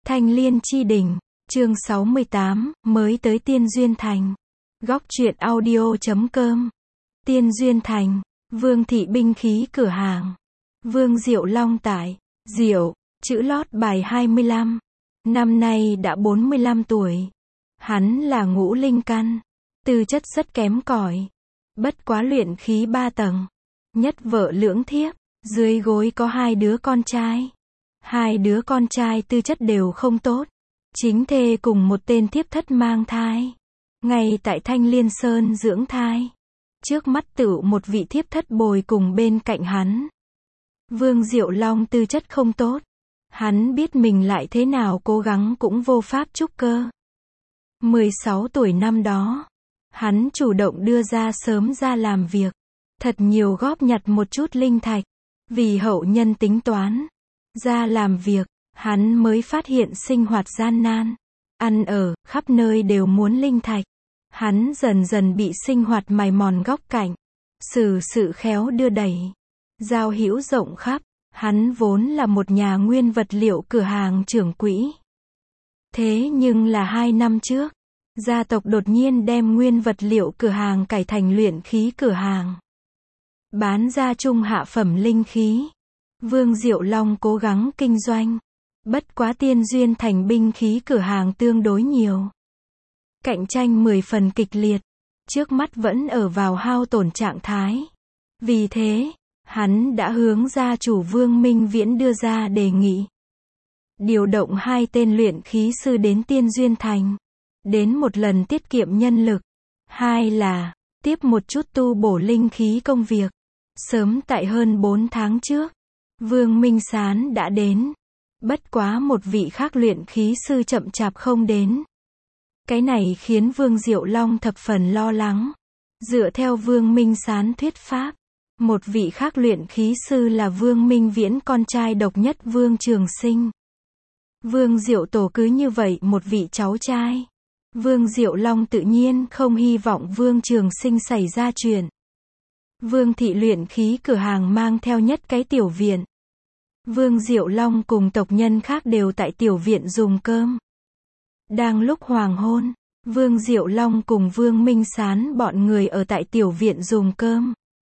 Thanh Liên Chi Đỉnh, chương 68, mới tới Tiên Duyên Thành. Góc truyện audio.com. Tiên Duyên Thành, Vương Thị binh khí cửa hàng. Vương Diệu Long tại, Diệu, chữ lót bài 25. Năm nay đã 45 tuổi. Hắn là ngũ linh căn, tư chất rất kém cỏi. Bất quá luyện khí 3 tầng. Nhất vợ lưỡng thiếp, dưới gối có 2 đứa con trai. 2 đứa con trai tư chất đều không tốt. Chính thê cùng một tên thiếp thất mang thai. Ngay tại Thanh Liên Sơn dưỡng thai. Trước mắt tựu một vị thiếp thất bồi cùng bên cạnh hắn. Vương Diệu Long tư chất không tốt. Hắn biết mình lại thế nào cố gắng cũng vô pháp trúc cơ. 16 tuổi năm đó, hắn chủ động đưa ra sớm ra làm việc. Thật nhiều góp nhặt một chút linh thạch. Vì hậu nhân tính toán. Ra làm việc, hắn mới phát hiện sinh hoạt gian nan. Ăn ở, khắp nơi đều muốn linh thạch. Hắn dần dần bị sinh hoạt mài mòn góc cạnh. Sự khéo đưa đẩy. Giao hữu rộng khắp. Hắn vốn là một nhà nguyên vật liệu cửa hàng trưởng quỹ. Thế nhưng là 2 năm trước, gia tộc đột nhiên đem nguyên vật liệu cửa hàng cải thành luyện khí cửa hàng. Bán ra trung hạ phẩm linh khí. Vương Diệu Long cố gắng kinh doanh. Bất quá Tiên Duyên Thành binh khí cửa hàng tương đối nhiều. Cạnh tranh 10 phần kịch liệt. Trước mắt vẫn ở vào hao tổn trạng thái. Vì thế, hắn đã hướng gia chủ Vương Minh Viễn đưa ra đề nghị. Điều động 2 tên luyện khí sư đến Tiên Duyên Thành. Đến một lần tiết kiệm nhân lực. 2 là, tiếp một chút tu bổ linh khí công việc. Sớm tại hơn 4 tháng trước, Vương Minh Sán đã đến. Bất quá một vị khác luyện khí sư chậm chạp không đến. Cái này khiến Vương Diệu Long thập phần lo lắng. Dựa theo Vương Minh Sán thuyết pháp, một vị khác luyện khí sư là Vương Minh Viễn con trai độc nhất Vương Trường Sinh. Vương Diệu Tổ cứ như vậy một vị cháu trai. Vương Diệu Long tự nhiên không hy vọng Vương Trường Sinh xảy ra chuyện. Vương Thị luyện khí cửa hàng mang theo nhất cái tiểu viện. Vương Diệu Long cùng tộc nhân khác đều tại tiểu viện dùng cơm. Đang lúc hoàng hôn, Vương Diệu Long cùng Vương Minh Sán bọn người ở tại tiểu viện dùng cơm.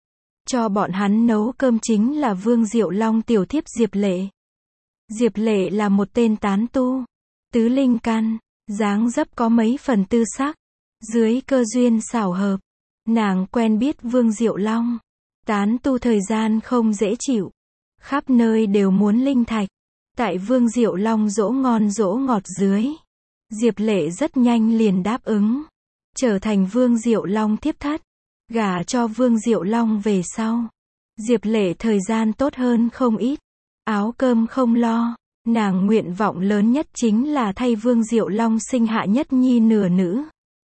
Cho bọn hắn nấu cơm chính là Vương Diệu Long tiểu thiếp Diệp Lệ. Diệp Lệ là một tên tán tu, tứ linh căn, dáng dấp có mấy phần tư sắc. Dưới cơ duyên xảo hợp, nàng quen biết Vương Diệu Long. Tán tu thời gian không dễ chịu. Khắp nơi đều muốn linh thạch. Tại Vương Diệu Long dỗ ngon dỗ ngọt dưới, Diệp Lệ rất nhanh liền đáp ứng. Trở thành Vương Diệu Long thiếp thất. Gả cho Vương Diệu Long về sau, Diệp Lệ thời gian tốt hơn không ít. Áo cơm không lo. Nàng nguyện vọng lớn nhất chính là thay Vương Diệu Long sinh hạ nhất nhi nửa nữ.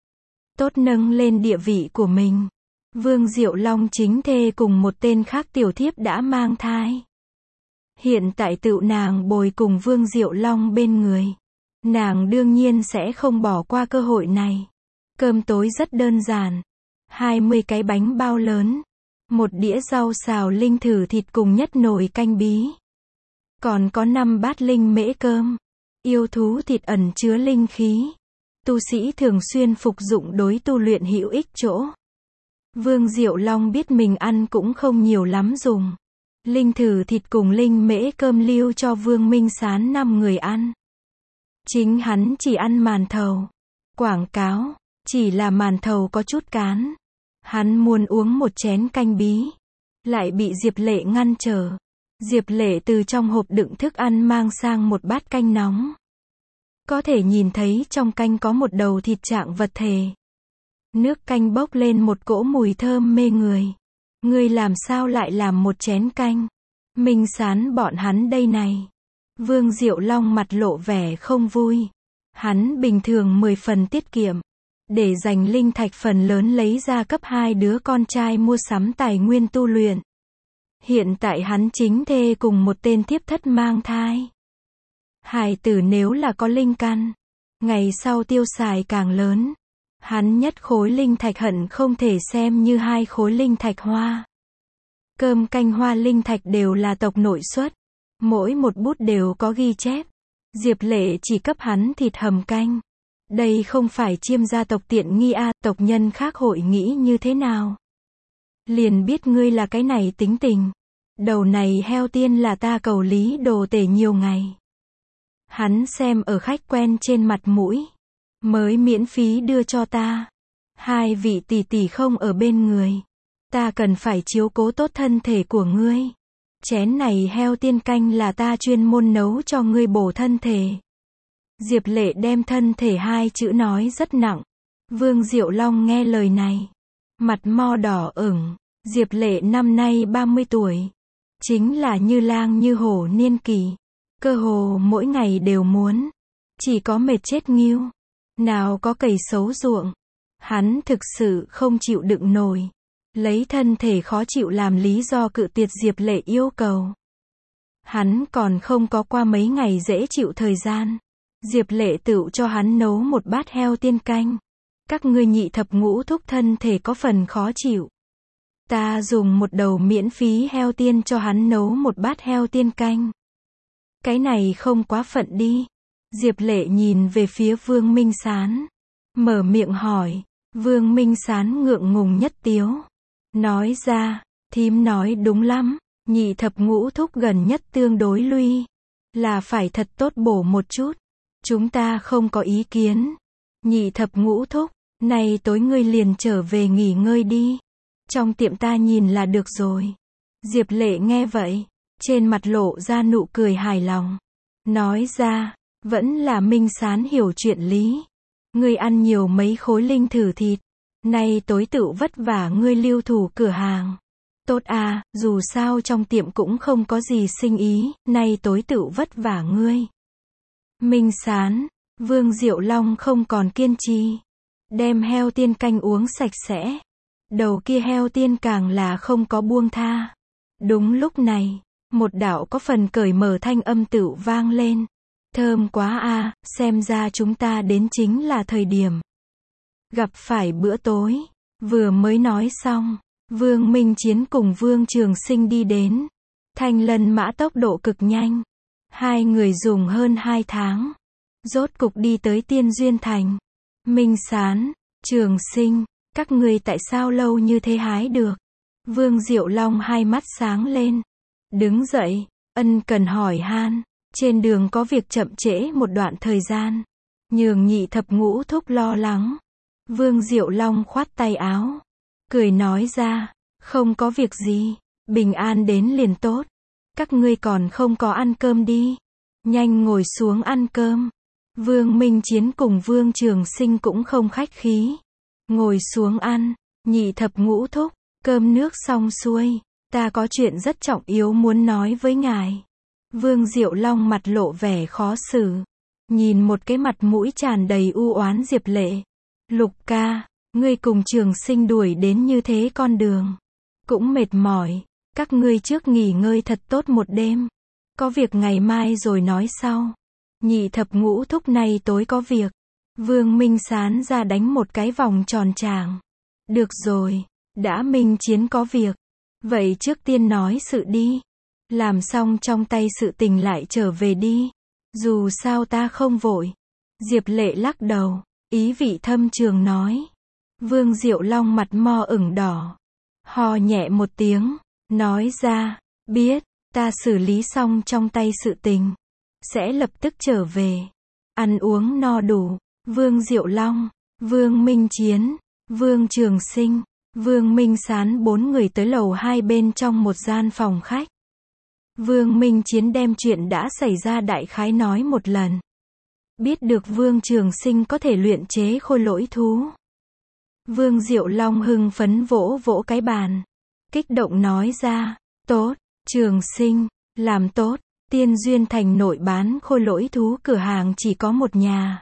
Tốt nâng lên địa vị của mình. Vương Diệu Long chính thê cùng một tên khác tiểu thiếp đã mang thai. Hiện tại tựu nàng bồi cùng Vương Diệu Long bên người. Nàng đương nhiên sẽ không bỏ qua cơ hội này. Cơm tối rất đơn giản. 20 cái bánh bao lớn. Một đĩa rau xào linh thử thịt cùng nhất nồi canh bí. Còn có 5 bát linh mễ cơm. Yêu thú thịt ẩn chứa linh khí. Tu sĩ thường xuyên phục dụng đối tu luyện hữu ích chỗ. Vương Diệu Long biết mình ăn cũng không nhiều lắm dùng. Linh thử thịt cùng linh mễ cơm lưu cho Vương Minh Sán 5 người ăn. Chính hắn chỉ ăn màn thầu. Quảng cáo, chỉ là màn thầu có chút cán. Hắn muốn uống một chén canh bí. Lại bị Diệp Lệ ngăn trở. Diệp Lệ từ trong hộp đựng thức ăn mang sang một bát canh nóng. Có thể nhìn thấy trong canh có một đầu thịt trạng vật thể. Nước canh bốc lên một cỗ mùi thơm mê người. Ngươi làm sao lại làm một chén canh? Minh Sán bọn hắn đây này. Vương Diệu Long mặt lộ vẻ không vui. Hắn bình thường 10 phần tiết kiệm. Để dành linh thạch phần lớn lấy ra cấp 2 đứa con trai mua sắm tài nguyên tu luyện. Hiện tại hắn chính thê cùng một tên thiếp thất mang thai. Hài tử nếu là có linh căn, ngày sau tiêu xài càng lớn. Hắn nhất khối linh thạch hận không thể xem như 2 khối linh thạch hoa. Cơm canh hoa linh thạch đều là tộc nội xuất. Mỗi một bút đều có ghi chép. Diệp Lệ chỉ cấp hắn thịt hầm canh. Đây không phải chiêm gia tộc tiện nghi à, tộc nhân khác hội nghĩ như thế nào? Liền biết ngươi là cái này tính tình. Đầu này heo tiên là ta cầu lý đồ tể nhiều ngày. Hắn xem ở khách quen trên mặt mũi. Mới miễn phí đưa cho ta. Hai vị tỷ tỷ không ở bên người. Ta cần phải chiếu cố tốt thân thể của ngươi. Chén này heo tiên canh là ta chuyên môn nấu cho ngươi bổ thân thể. Diệp Lệ đem thân thể hai chữ nói rất nặng. Vương Diệu Long nghe lời này. Mặt mo đỏ ửng. Diệp Lệ năm nay 30 tuổi. Chính là như lang như hổ niên kỳ. Cơ hồ mỗi ngày đều muốn. Chỉ có mệt chết nghiêu. Nào có cày xấu ruộng. Hắn thực sự không chịu đựng nổi. Lấy thân thể khó chịu làm lý do cự tuyệt Diệp Lệ yêu cầu. Hắn còn không có qua mấy ngày dễ chịu thời gian. Diệp Lệ tựu cho hắn nấu một bát heo tiên canh. Các ngươi nhị thập ngũ thúc thân thể có phần khó chịu. Ta dùng một đầu miễn phí heo tiên cho hắn nấu một bát heo tiên canh. Cái này không quá phận đi. Diệp Lệ nhìn về phía Vương Minh Sán. Mở miệng hỏi. Vương Minh Sán ngượng ngùng nhất tiếu. Nói ra, thím nói đúng lắm. Nhị thập ngũ thúc gần nhất tương đối lui. Là phải thật tốt bổ một chút. Chúng ta không có ý kiến. Nhị thập ngũ thúc, này tối ngươi liền trở về nghỉ ngơi đi. Trong tiệm ta nhìn là được rồi. Diệp Lệ nghe vậy, trên mặt lộ ra nụ cười hài lòng. Nói ra, vẫn là Minh Sán hiểu chuyện lý. Ngươi ăn nhiều mấy khối linh thử thịt. Nay tối tựu vất vả ngươi lưu thủ cửa hàng. Tốt à, dù sao trong tiệm cũng không có gì sinh ý, nay tối tựu vất vả ngươi. Minh Sán, Vương Diệu Long không còn kiên trì. Đem heo tiên canh uống sạch sẽ. Đầu kia heo tiên càng là không có buông tha. Đúng lúc này, một đạo có phần cởi mở thanh âm tựu vang lên. Thơm quá à, xem ra chúng ta đến chính là thời điểm. Gặp phải bữa tối. Vừa mới nói xong, Vương Minh Chiến cùng Vương Trường Sinh đi đến. Thanh Lân mã tốc độ cực nhanh. Hai người dùng hơn 2 tháng. Rốt cục đi tới Tiên Duyên Thành. Minh Sán, Trường Sinh, các ngươi tại sao lâu như thế hái được? Vương Diệu Long hai mắt sáng lên. Đứng dậy, ân cần hỏi han. Trên đường có việc chậm trễ một đoạn thời gian. Nhường nhị thập ngũ thúc lo lắng. Vương Diệu Long khoát tay áo. Cười nói ra, không có việc gì. Bình an đến liền tốt. Các ngươi còn không có ăn cơm đi. Nhanh ngồi xuống ăn cơm. Vương Minh Chiến cùng Vương Trường Sinh cũng không khách khí. Ngồi xuống ăn. Nhị thập ngũ thúc, cơm nước xong xuôi. Ta có chuyện rất trọng yếu muốn nói với ngài. Vương Diệu Long mặt lộ vẻ khó xử. Nhìn một cái mặt mũi tràn đầy u oán Diệp Lệ. Lục ca, ngươi cùng Trường Sinh đuổi đến như thế con đường. Cũng mệt mỏi. Các ngươi trước nghỉ ngơi thật tốt một đêm. Có việc ngày mai rồi nói sau. Nhị thập ngũ thúc này tối có việc. Vương Minh Sán ra đánh một cái vòng tròn tràng. Được rồi, đã Minh Chiến có việc. Vậy trước tiên nói sự đi. Làm xong trong tay sự tình lại trở về đi. Dù sao ta không vội. Diệp Lệ lắc đầu, ý vị thâm trường nói. Vương Diệu Long mặt mo ửng đỏ. Ho nhẹ một tiếng, nói ra, biết, ta xử lý xong trong tay sự tình. Sẽ lập tức trở về. Ăn uống no đủ. Vương Diệu Long, Vương Minh Chiến, Vương Trường Sinh, Vương Minh Sán 4 người tới lầu 2 bên trong một gian phòng khách. Vương Minh Chiến đem chuyện đã xảy ra đại khái nói một lần. Biết được Vương Trường Sinh có thể luyện chế khôi lỗi thú. Vương Diệu Long hưng phấn vỗ vỗ cái bàn. Kích động nói ra, tốt, Trường Sinh, làm tốt. Tiên Duyên Thành nội bán khôi lỗi thú cửa hàng chỉ có một nhà.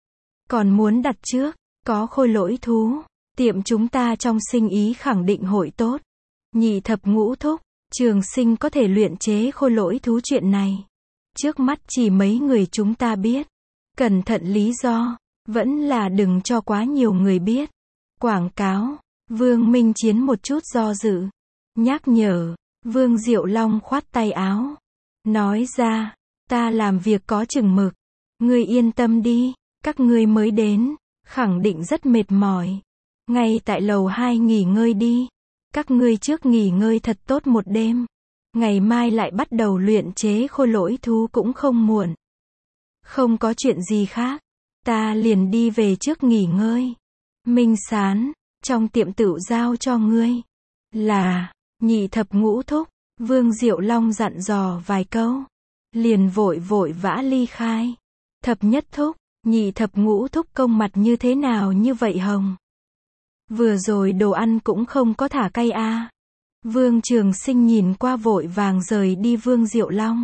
Còn muốn đặt trước, có khôi lỗi thú, tiệm chúng ta trong sinh ý khẳng định hội tốt. Nhị thập ngũ thúc, Trường Sinh có thể luyện chế khôi lỗi thú chuyện này. Trước mắt chỉ mấy người chúng ta biết. Cẩn thận lý do, vẫn là đừng cho quá nhiều người biết. Quảng cáo, Vương Minh Chiến một chút do dự. Nhắc nhở, Vương Diệu Long khoát tay áo. Nói ra, ta làm việc có chừng mực. Ngươi yên tâm đi, các ngươi mới đến, khẳng định rất mệt mỏi. Ngay tại lầu 2 nghỉ ngơi đi. Các ngươi trước nghỉ ngơi thật tốt một đêm. Ngày mai lại bắt đầu luyện chế khôi lỗi thú cũng không muộn. Không có chuyện gì khác. Ta liền đi về trước nghỉ ngơi. Minh Sán, trong tiệm tửu giao cho ngươi. Là, nhị thập ngũ thúc. Vương Diệu Long dặn dò vài câu. Liền vội vội vã ly khai. Thập nhất thúc, nhị thập ngũ thúc công mặt như thế nào như vậy hồng? Vừa rồi đồ ăn cũng không có thả cay a. Vương Trường Sinh nhìn qua vội vàng rời đi Vương Diệu Long.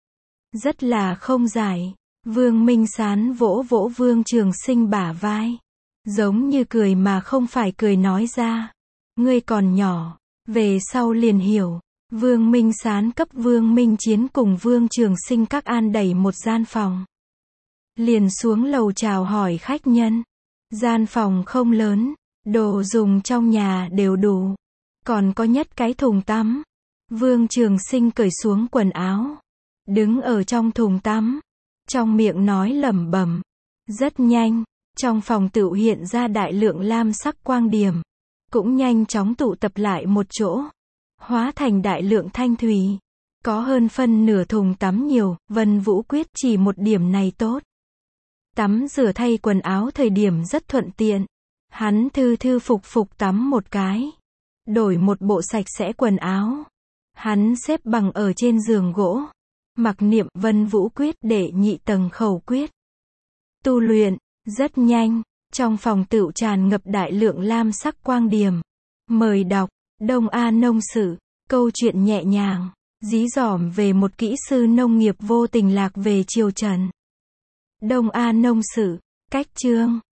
Rất là không giải. Vương Minh Sán vỗ vỗ Vương Trường Sinh bả vai. Giống như cười mà không phải cười nói ra. Ngươi còn nhỏ, về sau liền hiểu. Vương Minh Sán cấp Vương Minh Chiến cùng Vương Trường Sinh các an đẩy một gian phòng. Liền xuống lầu chào hỏi khách nhân. Gian phòng không lớn, đồ dùng trong nhà đều đủ. Còn có nhất cái thùng tắm. Vương Trường Sinh cởi xuống quần áo. Đứng ở trong thùng tắm. Trong miệng nói lẩm bẩm. Rất nhanh, trong phòng tựu hiện ra đại lượng lam sắc quang điểm. Cũng nhanh chóng tụ tập lại một chỗ. Hóa thành đại lượng thanh thủy. Có hơn phân nửa thùng tắm nhiều, Vân Vũ Quyết chỉ một điểm này tốt. Tắm rửa thay quần áo thời điểm rất thuận tiện. Hắn thư thư phục phục tắm một cái. Đổi một bộ sạch sẽ quần áo. Hắn xếp bằng ở trên giường gỗ. Mặc niệm Vân Vũ Quyết để nhị tầng khẩu quyết. Tu luyện, rất nhanh, trong phòng tựu tràn ngập đại lượng lam sắc quang điểm. Mời đọc, Đông A Nông Sử, câu chuyện nhẹ nhàng, dí dỏm về một kỹ sư nông nghiệp vô tình lạc về triều Trần. Đông A Nông Sử, cách chương.